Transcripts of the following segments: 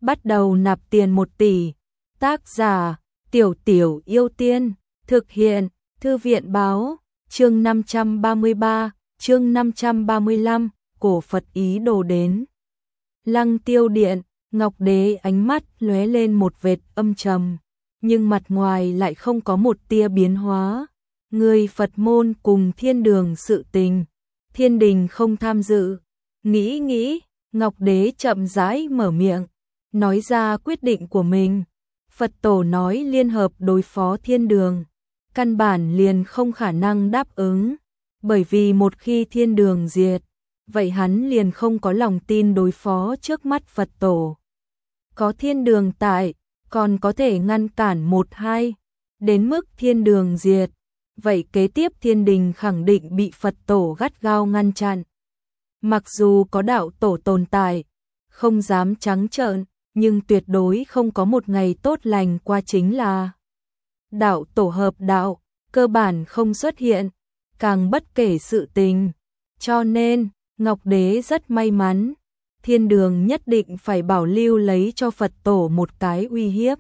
bắt đầu nạp tiền 1 tỷ. Tác giả, Tiểu Tiểu Yêu Tiên, thực hiện, Thư viện báo, chương 533, chương 535, cổ Phật ý đồ đến. Lăng Tiêu Điện, Ngọc Đế ánh mắt lóe lên một vệt âm trầm, nhưng mặt ngoài lại không có một tia biến hóa. Người Phật môn cùng thiên đường sự tình, thiên đình không tham dự. Nghĩ, Ngọc Đế chậm rãi mở miệng, nói ra quyết định của mình. Phật tổ nói liên hợp đối phó thiên đường, căn bản liền không khả năng đáp ứng, bởi vì một khi thiên đường diệt, vậy hắn liền không có lòng tin đối phó trước mắt Phật tổ. Có thiên đường tại, còn có thể ngăn cản 1-2, đến mức thiên đường diệt, vậy kế tiếp thiên đình khẳng định bị Phật tổ gắt gao ngăn chặn. Mặc dù có đạo tổ tồn tại, không dám trắng trợn, nhưng tuyệt đối không có một ngày tốt lành qua, chính là đạo tổ hợp đạo, cơ bản không xuất hiện, càng bất kể sự tình. Cho nên, Ngọc Đế rất may mắn, thiên đường nhất định phải bảo lưu lấy cho Phật tổ một cái uy hiếp.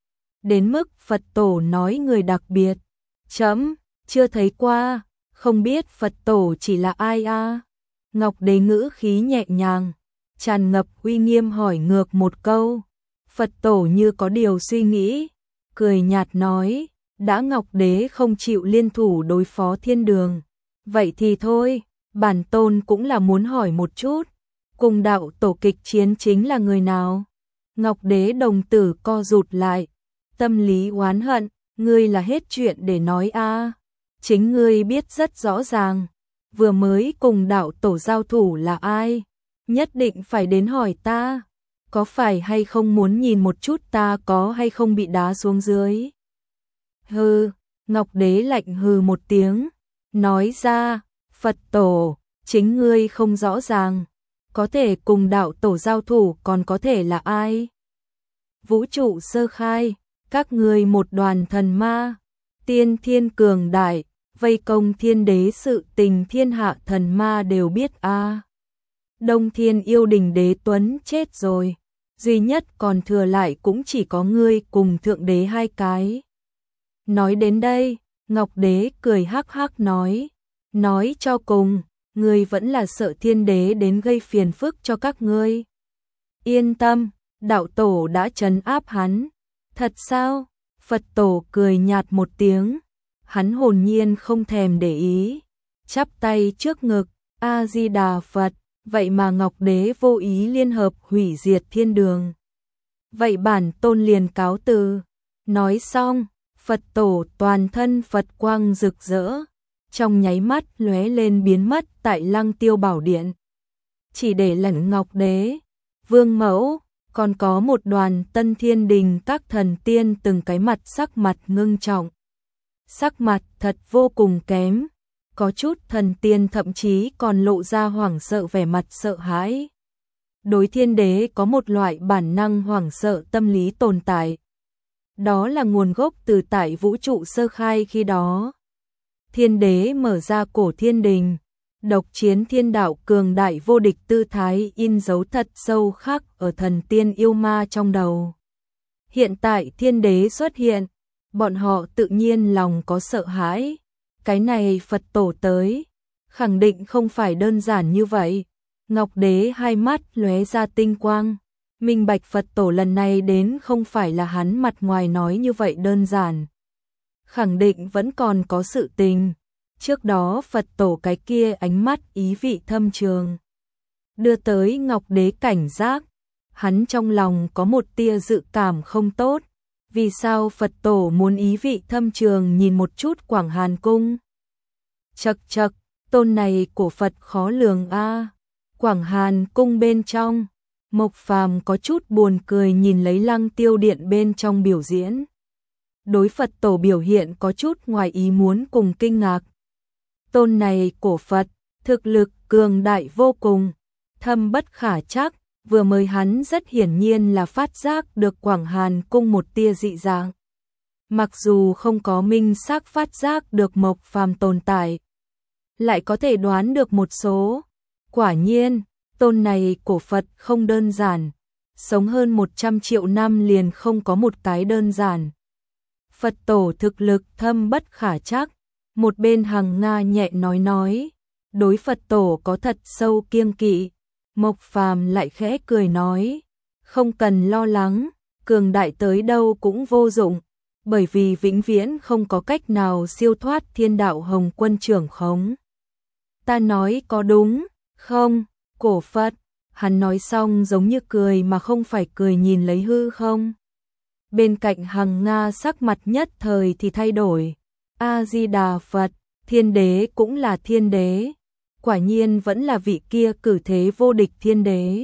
Đến mức Phật tổ nói người đặc biệt, chấm, chưa thấy qua, không biết Phật tổ chỉ là ai a? Ngọc Đế ngữ khí nhẹ nhàng, tràn ngập uy nghiêm hỏi ngược một câu. Phật tổ như có điều suy nghĩ, cười nhạt nói, đã Ngọc Đế không chịu liên thủ đối phó thiên đường, vậy thì thôi, bản tôn cũng là muốn hỏi một chút, cùng đạo tổ kịch chiến chính là người nào? Ngọc Đế đồng tử co rụt lại, tâm lý oán hận, ngươi là hết chuyện để nói a? Chính ngươi biết rất rõ ràng, vừa mới cùng đạo tổ giao thủ là ai, nhất định phải đến hỏi ta, có phải hay không muốn nhìn một chút ta có hay không bị đá xuống dưới? Hừ, Ngọc Đế lạnh hừ một tiếng, nói ra, Phật tổ, chính ngươi không rõ ràng, có thể cùng đạo tổ giao thủ còn có thể là ai? Vũ trụ sơ khai, các ngươi một đoàn thần ma, tiên thiên cường đại, vây công thiên đế, sự tình thiên hạ thần ma đều biết a. Đông Thiên Yêu Đình Đế Tuấn chết rồi, duy nhất còn thừa lại cũng chỉ có ngươi cùng thượng đế 2 cái. Nói đến đây, Ngọc Đế cười hắc hắc nói cho cùng, ngươi vẫn là sợ thiên đế đến gây phiền phức cho các ngươi. Yên tâm, đạo tổ đã trấn áp hắn. Thật sao? Phật tổ cười nhạt một tiếng, hắn hồn nhiên không thèm để ý, chắp tay trước ngực, A Di Đà Phật, vậy mà Ngọc Đế vô ý liên hợp hủy diệt thiên đường. Vậy bản tôn liền cáo từ. Nói xong, Phật tổ toàn thân Phật quang rực rỡ, trong nháy mắt lóe lên biến mất tại Lăng Tiêu Bảo Điện. Chỉ để lẫn Ngọc Đế, Vương Mẫu, còn có một đoàn Tân Thiên Đình các thần tiên từng cái sắc mặt ngưng trọng. Sắc mặt thật vô cùng kém, có chút thần tiên thậm chí còn lộ ra hoảng sợ vẻ mặt sợ hãi. Đối thiên đế có một loại bản năng hoảng sợ tâm lý tồn tại. Đó là nguồn gốc từ tại vũ trụ sơ khai khi đó. Thiên đế mở ra cổ thiên đình, độc chiến thiên đạo cường đại vô địch tư thái in dấu thật sâu khắc ở thần tiên yêu ma trong đầu. Hiện tại thiên đế xuất hiện, bọn họ tự nhiên lòng có sợ hãi. Cái này Phật tổ tới, khẳng định không phải đơn giản như vậy. Ngọc Đế hai mắt lóe ra tinh quang, minh bạch Phật tổ lần này đến không phải là hắn mặt ngoài nói như vậy đơn giản. Khẳng định vẫn còn có sự tình. Trước đó Phật tổ cái kia ánh mắt ý vị thâm trường, đưa tới Ngọc Đế cảnh giác. Hắn trong lòng có một tia dự cảm không tốt. Vì sao Phật tổ muốn ý vị thâm trường nhìn một chút Quảng Hàn Cung? Chậc, tôn này của Phật khó lường a. Quảng Hàn Cung bên trong, Mộc Phàm có chút buồn cười nhìn lấy Lăng Tiêu Điện bên trong biểu diễn. Đối Phật tổ biểu hiện có chút ngoài ý muốn cùng kinh ngạc. Tôn này của Phật, thực lực cường đại vô cùng, thâm bất khả trắc. Vừa mới hắn rất hiển nhiên là phát giác được Quảng Hàn Cung một tia dị dạng. Mặc dù không có minh xác phát giác được Mộc Phàm tồn tại, lại có thể đoán được một số. Quả nhiên, tôn này của Phật không đơn giản, sống hơn 100 triệu năm liền không có một cái đơn giản. Phật tổ thực lực thâm bất khả trắc, một bên Hằng Nga nhẹ nói, đối Phật tổ có thật sâu kiêng kỵ. Mộc Phàm lại khẽ cười nói, không cần lo lắng, cường đại tới đâu cũng vô dụng, bởi vì vĩnh viễn không có cách nào siêu thoát thiên đạo Hồng Quân trưởng khống. Ta nói có đúng không, cổ Phật? Hắn nói xong giống như cười mà không phải cười nhìn lấy hư không. Bên cạnh Hằng Nga sắc mặt nhất thời thì thay đổi. A-di-đà Phật, thiên đế cũng là thiên đế. Quả nhiên vẫn là vị kia cử thế vô địch thiên đế.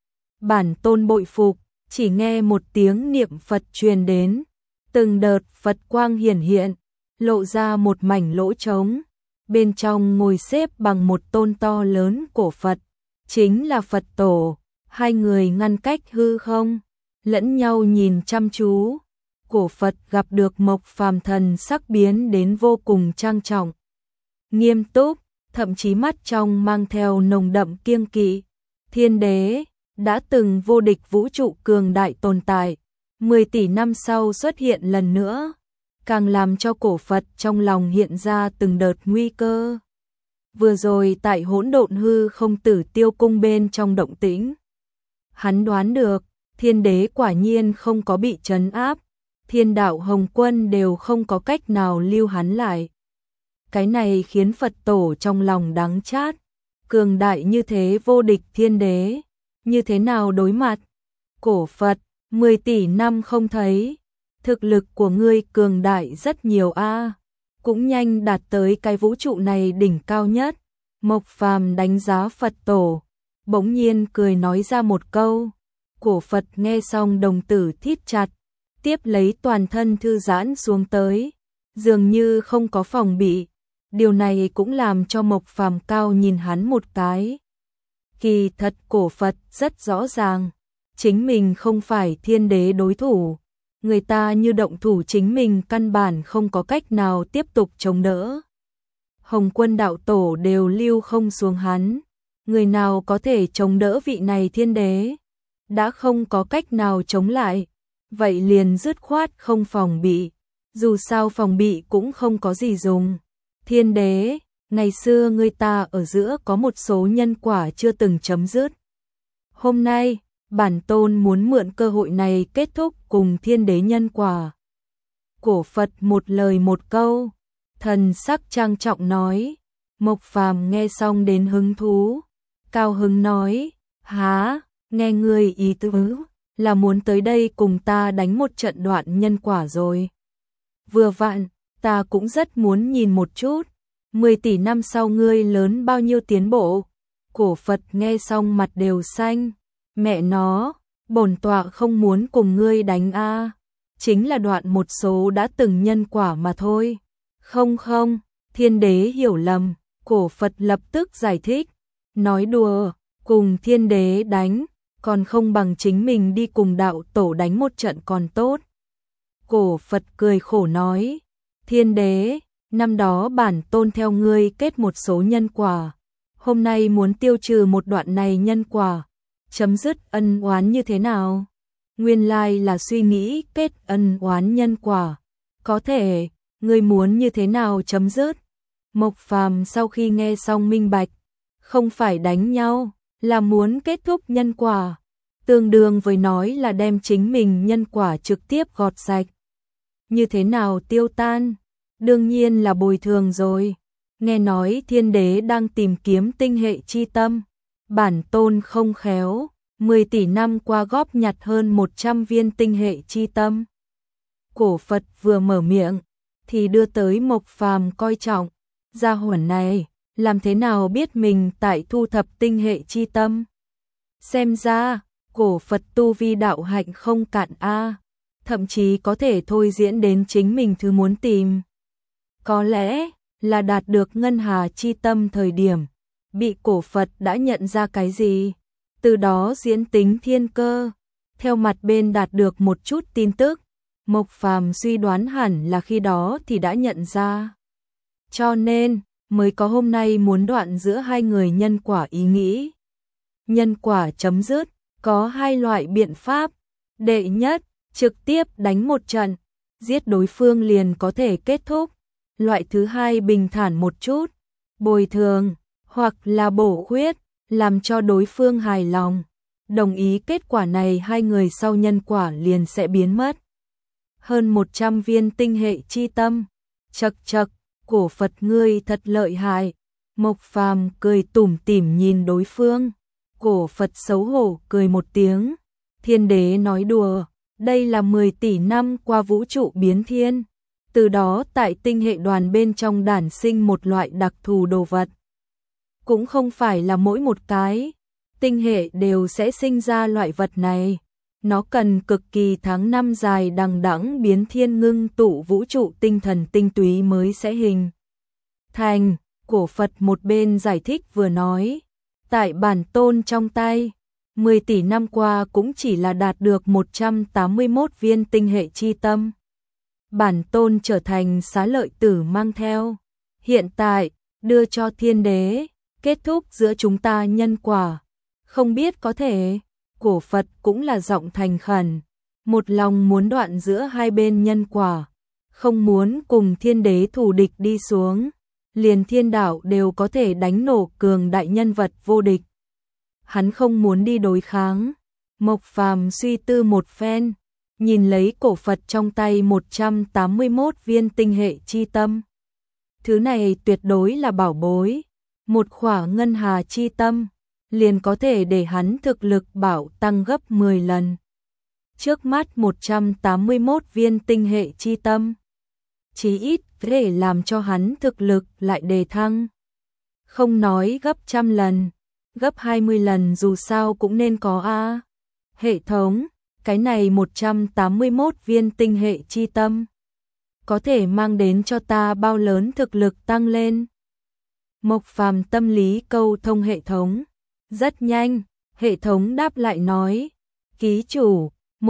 Bản tôn bội phục, chỉ nghe một tiếng niệm Phật truyền đến. Từng đợt Phật quang hiển hiện, lộ ra một mảnh lỗ trống. Bên trong ngồi xếp bằng một tôn to lớn cổ Phật, chính là Phật tổ. Hai người ngăn cách hư không, lẫn nhau nhìn chăm chú. Cổ Phật gặp được Mộc Phàm thần sắc biến đến vô cùng trang trọng, nghiêm túc, thậm chí mắt trong mang theo nồng đậm kiêng kỵ. Thiên đế, đã từng vô địch vũ trụ cường đại tồn tại, 10 tỷ năm sau xuất hiện lần nữa, càng làm cho cổ Phật trong lòng hiện ra từng đợt nguy cơ. Vừa rồi tại hỗn độn hư không Tử Tiêu cung bên trong động tĩnh, hắn đoán được, thiên đế quả nhiên không có bị trấn áp, thiên đạo Hồng Quân đều không có cách nào lưu hắn lại. Cái này khiến Phật tổ trong lòng đắng chát, cường đại như thế vô địch thiên đế, như thế nào đối mặt? Cổ Phật, 10 tỷ năm không thấy, thực lực của ngươi cường đại rất nhiều a, cũng nhanh đạt tới cái vũ trụ này đỉnh cao nhất. Mộc Phàm đánh giá Phật tổ, bỗng nhiên cười nói ra một câu. Cổ Phật nghe xong đồng tử thít chặt, tiếp lấy toàn thân thư giãn xuống tới, dường như không có phòng bị. Điều này cũng làm cho Mộc Phàm cao nhìn hắn một cái. Kỳ thật cổ Phật rất rõ ràng, chính mình không phải thiên đế đối thủ, người ta như động thủ chính mình căn bản không có cách nào tiếp tục chống đỡ. Hồng Quân đạo tổ đều lưu không xuống hắn, người nào có thể chống đỡ vị này thiên đế? Đã không có cách nào chống lại, vậy liền dứt khoát không phòng bị, dù sao phòng bị cũng không có gì dùng. Thiên đế, ngày xưa người ta ở giữa có một số nhân quả chưa từng chấm dứt. Hôm nay, bản tôn muốn mượn cơ hội này kết thúc cùng thiên đế nhân quả. Cổ Phật một lời một câu, thần sắc trang trọng nói. Mộc Phàm nghe xong đến hứng thú, cao hứng nói, há, nghe người ý tứ là muốn tới đây cùng ta đánh một trận đoạn nhân quả rồi. Vừa vặn, ta cũng rất muốn nhìn một chút, 10 tỷ năm sau ngươi lớn bao nhiêu tiến bộ. Cổ Phật nghe xong mặt đều xanh, mẹ nó, bổn tọa không muốn cùng ngươi đánh a, chính là đoạn một số đã từng nhân quả mà thôi. Không, thiên đế hiểu lầm. Cổ Phật lập tức giải thích, nói đùa, cùng thiên đế đánh, còn không bằng chính mình đi cùng đạo tổ đánh một trận còn tốt. Cổ Phật cười khổ nói, thiên đế, năm đó bản tôn theo ngươi kết một số nhân quả, hôm nay muốn tiêu trừ một đoạn này nhân quả, chấm dứt ân oán như thế nào? Nguyên lai là suy nghĩ kết ân oán nhân quả, có thể, ngươi muốn như thế nào chấm dứt? Mộc Phàm sau khi nghe xong minh bạch, không phải đánh nhau, là muốn kết thúc nhân quả, tương đương với nói là đem chính mình nhân quả trực tiếp gọt sạch. Như thế nào tiêu tan? Đương nhiên là bồi thường rồi. Nghe nói thiên đế đang tìm kiếm tinh hệ chi tâm, bản tôn không khéo, 10 tỷ năm qua góp nhặt hơn 100 viên tinh hệ chi tâm. Cổ Phật vừa mở miệng, thì đưa tới Mộc Phàm coi trọng. Gia hỏa này, làm thế nào biết mình tại thu thập tinh hệ chi tâm? Xem ra, cổ Phật tu vi đạo hạnh không cạn a, thậm chí có thể thôi diễn đến chính mình thứ muốn tìm. Có lẽ là đạt được ngân hà chi tâm thời điểm, bị cổ Phật đã nhận ra cái gì, từ đó diễn tính thiên cơ, theo mặt bên đạt được một chút tin tức. Mộc Phàm suy đoán hẳn là khi đó thì đã nhận ra. Cho nên, mới có hôm nay muốn đoạn giữa hai người nhân quả ý nghĩ. Nhân quả chấm dứt, Có hai loại biện pháp. Đệ nhất, trực tiếp đánh một trận, giết đối phương liền có thể kết thúc. Loại thứ hai bình thản một chút, bồi thường, hoặc là bổ khuyết, làm cho đối phương hài lòng. Đồng ý kết quả này, hai người sau nhân quả liền sẽ biến mất. Hơn 100 viên tinh hệ chi tâm. Chậc chậc, cổ Phật ngươi thật lợi hại. Mộc Phàm cười tủm tỉm nhìn đối phương. Cổ Phật xấu hổ cười một tiếng. Thiên đế nói đùa, đây là 10 tỷ năm qua vũ trụ biến thiên. Từ đó tại tinh hệ đoàn bên trong đản sinh một loại đặc thù đồ vật. Cũng không phải là mỗi một cái tinh hệ đều sẽ sinh ra loại vật này. Nó cần cực kỳ tháng năm dài đằng đẵng biến thiên ngưng tụ vũ trụ tinh thần tinh túy mới sẽ hình thành. Cổ Phật một bên giải thích vừa nói, tại bản tôn trong tay, 10 tỷ năm qua cũng chỉ là đạt được 181 viên tinh hệ chi tâm. Bản tôn trở thành xá lợi tử mang theo. Hiện tại, đưa cho thiên đế, kết thúc giữa chúng ta nhân quả. Không biết có thể, cổ Phật cũng là giọng thành khẩn, một lòng muốn đoạn giữa hai bên nhân quả, không muốn cùng thiên đế thù địch đi xuống, liền thiên đạo đều có thể đánh nổ cường đại nhân vật vô địch. Hắn không muốn đi đối kháng. Mộc Phàm suy tư một phen, nhìn lấy cổ Phật trong tay 181 viên tinh hệ chi tâm. Thứ này tuyệt đối là bảo bối, một khỏa ngân hà chi tâm liền có thể để hắn thực lực bảo tăng gấp 10 lần. Trước mắt 181 viên tinh hệ chi tâm, chí ít có thể làm cho hắn thực lực lại đề thăng. Không nói gấp 100 lần, gấp 20 lần dù sao cũng nên có a. Hệ thống, cái này 181 viên tinh hệ chi tâm có thể mang đến cho ta bao lớn thực lực tăng lên? Mộc Phàm tâm lý câu thông hệ thống. Rất nhanh, hệ thống đáp lại nói, ký chủ,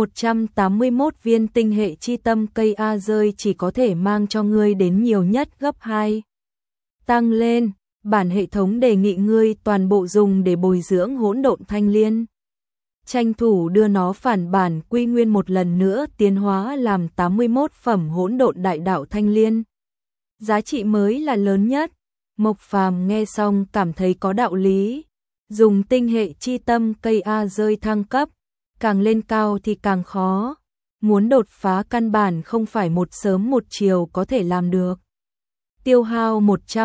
181 viên tinh hệ chi tâm cây A rơi chỉ có thể mang cho ngươi đến nhiều nhất gấp 2. Tăng lên, bản hệ thống đề nghị ngươi toàn bộ dùng để bồi dưỡng hỗn độn thanh liên. Tranh thủ đưa nó phản bản quy nguyên một lần nữa tiến hóa làm 81 phẩm hỗn độn đại đạo thanh liên. Giá trị mới là lớn nhất. Mộc Phàm nghe xong cảm thấy có đạo lý. Dùng tinh hệ chi tâm cây A rơi thăng cấp, càng lên cao thì càng khó. Muốn đột phá căn bản không phải một sớm một chiều có thể làm được. Tiêu hao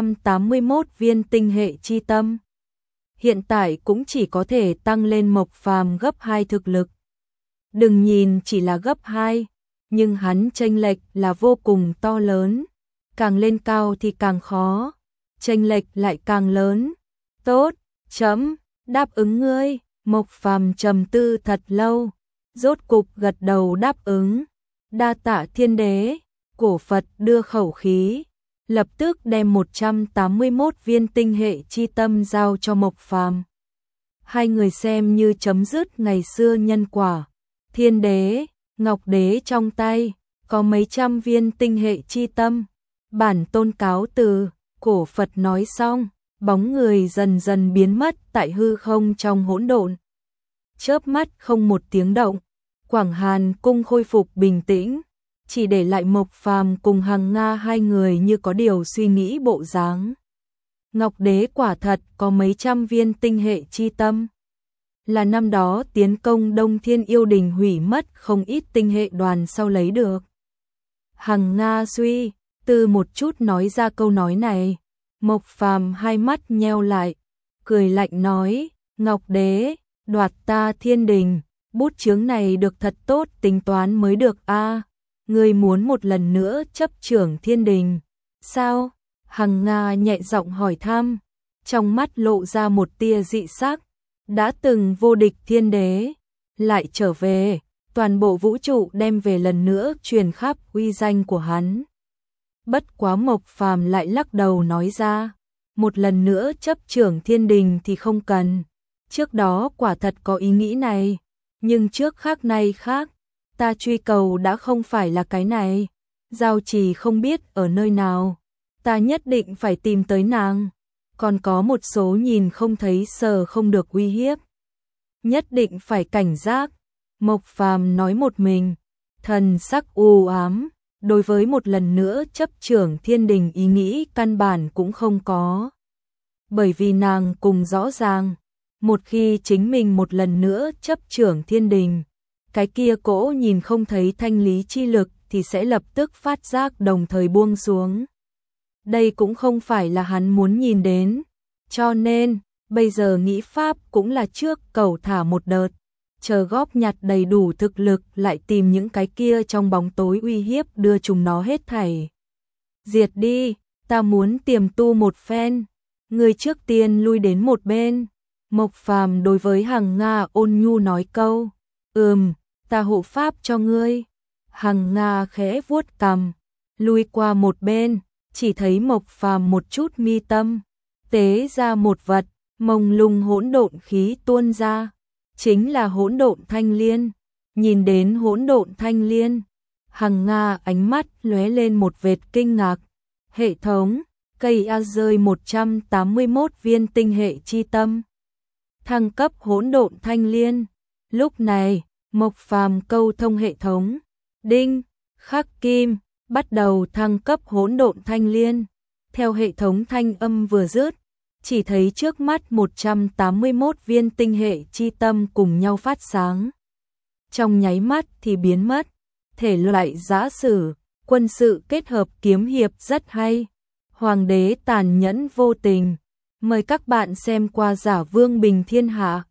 181 viên tinh hệ chi tâm. Hiện tại cũng chỉ có thể tăng lên Mộc Phàm gấp 2 thực lực. Đừng nhìn chỉ là gấp 2, nhưng hắn chênh lệch là vô cùng to lớn. Càng lên cao thì càng khó, chênh lệch lại càng lớn. Tốt, chấm, đáp ứng ngươi. Mộc Phàm trầm tư thật lâu, rốt cục gật đầu đáp ứng. Đa tạ thiên đế. Cổ Phật đưa khẩu khí, lập tức đem 181 viên tinh hệ chi tâm giao cho Mộc Phàm. Hai người xem như chấm dứt ngày xưa nhân quả. Thiên đế, Ngọc đế trong tay có mấy trăm viên tinh hệ chi tâm. Bản tôn cáo từ. Cổ Phật nói xong, bóng người dần dần biến mất tại hư không trong hỗn độn. Chớp mắt không một tiếng động, Quảng Hàn cung khôi phục bình tĩnh, chỉ để lại Mộc Phàm cùng Hằng Nga hai người như có điều suy nghĩ bộ dáng. Ngọc đế quả thật có mấy trăm viên tinh hệ chi tâm, là năm đó tiến công Đông Thiên Yêu Đình hủy mất không ít tinh hệ đoàn sau lấy được. Hằng Nga suy tư một chút nói ra câu nói này. Mộc Phàm hai mắt nheo lại, cười lạnh nói, Ngọc đế, đoạt ta thiên đình, bút chướng này được thật tốt tính toán mới được a. Ngươi muốn một lần nữa chấp trưởng thiên đình, sao? Hằng Nga nhẹ giọng hỏi thăm, trong mắt lộ ra một tia dị sắc. Đã từng vô địch thiên đế, lại trở về, toàn bộ vũ trụ đem về lần nữa truyền khắp uy danh của hắn. Bất quá Mộc Phàm lại lắc đầu nói ra, một lần nữa chấp trưởng thiên đình thì không cần. Trước đó quả thật có ý nghĩ này, nhưng trước khác nay khác, ta truy cầu đã không phải là cái này. Giao Trì không biết ở nơi nào, ta nhất định phải tìm tới nàng. Còn có một số nhìn không thấy sờ không được uy hiếp. nhất định phải cảnh giác. Mộc Phàm nói một mình, thần sắc u ám, đối với một lần nữa chấp trưởng thiên đình ý nghĩ căn bản cũng không có. Bởi vì nàng cùng rõ ràng, một khi chính mình một lần nữa chấp trưởng thiên đình, cái kia cỗ nhìn không thấy thanh lý chi lực thì sẽ lập tức phát giác đồng thời buông xuống. Đây cũng không phải là hắn muốn nhìn đến, cho nên bây giờ nghĩ pháp cũng là trước cầu thả một đợt, chờ góp nhặt đầy đủ thực lực lại tìm những cái kia trong bóng tối uy hiếp đưa chúng nó hết thảy. Diệt đi, ta muốn tiềm tu một phen, người trước tiên lui đến một bên. Mộc Phàm đối với Hằng Nga ôn nhu nói câu, ta hộ pháp cho ngươi. Hằng Nga khẽ vuốt cằm, lui qua một bên, chỉ thấy Mộc Phàm một chút mi tâm, tế ra một vật, mông lung hỗn độn khí tuôn ra, chính là hỗn độn thanh liên. Nhìn đến hỗn độn thanh liên, Hằng Nga ánh mắt lóe lên một vệt kinh ngạc. Hệ thống, cây A rơi 181 viên tinh hệ chi tâm. Thăng cấp hỗn độn thanh liên. Lúc này, Mộc Phàm câu thông hệ thống, đinh, khắc kim, bắt đầu thăng cấp hỗn độn thanh liên. Theo hệ thống thanh âm vừa dứt, chỉ thấy trước mắt 181 viên tinh hệ chi tâm cùng nhau phát sáng. Trong nháy mắt thì biến mất, thể loại giã sử, quân sự kết hợp kiếm hiệp rất hay. Hoàng đế tàn nhẫn vô tình. Mời các bạn xem qua Giả Vương Bình Thiên Hạ.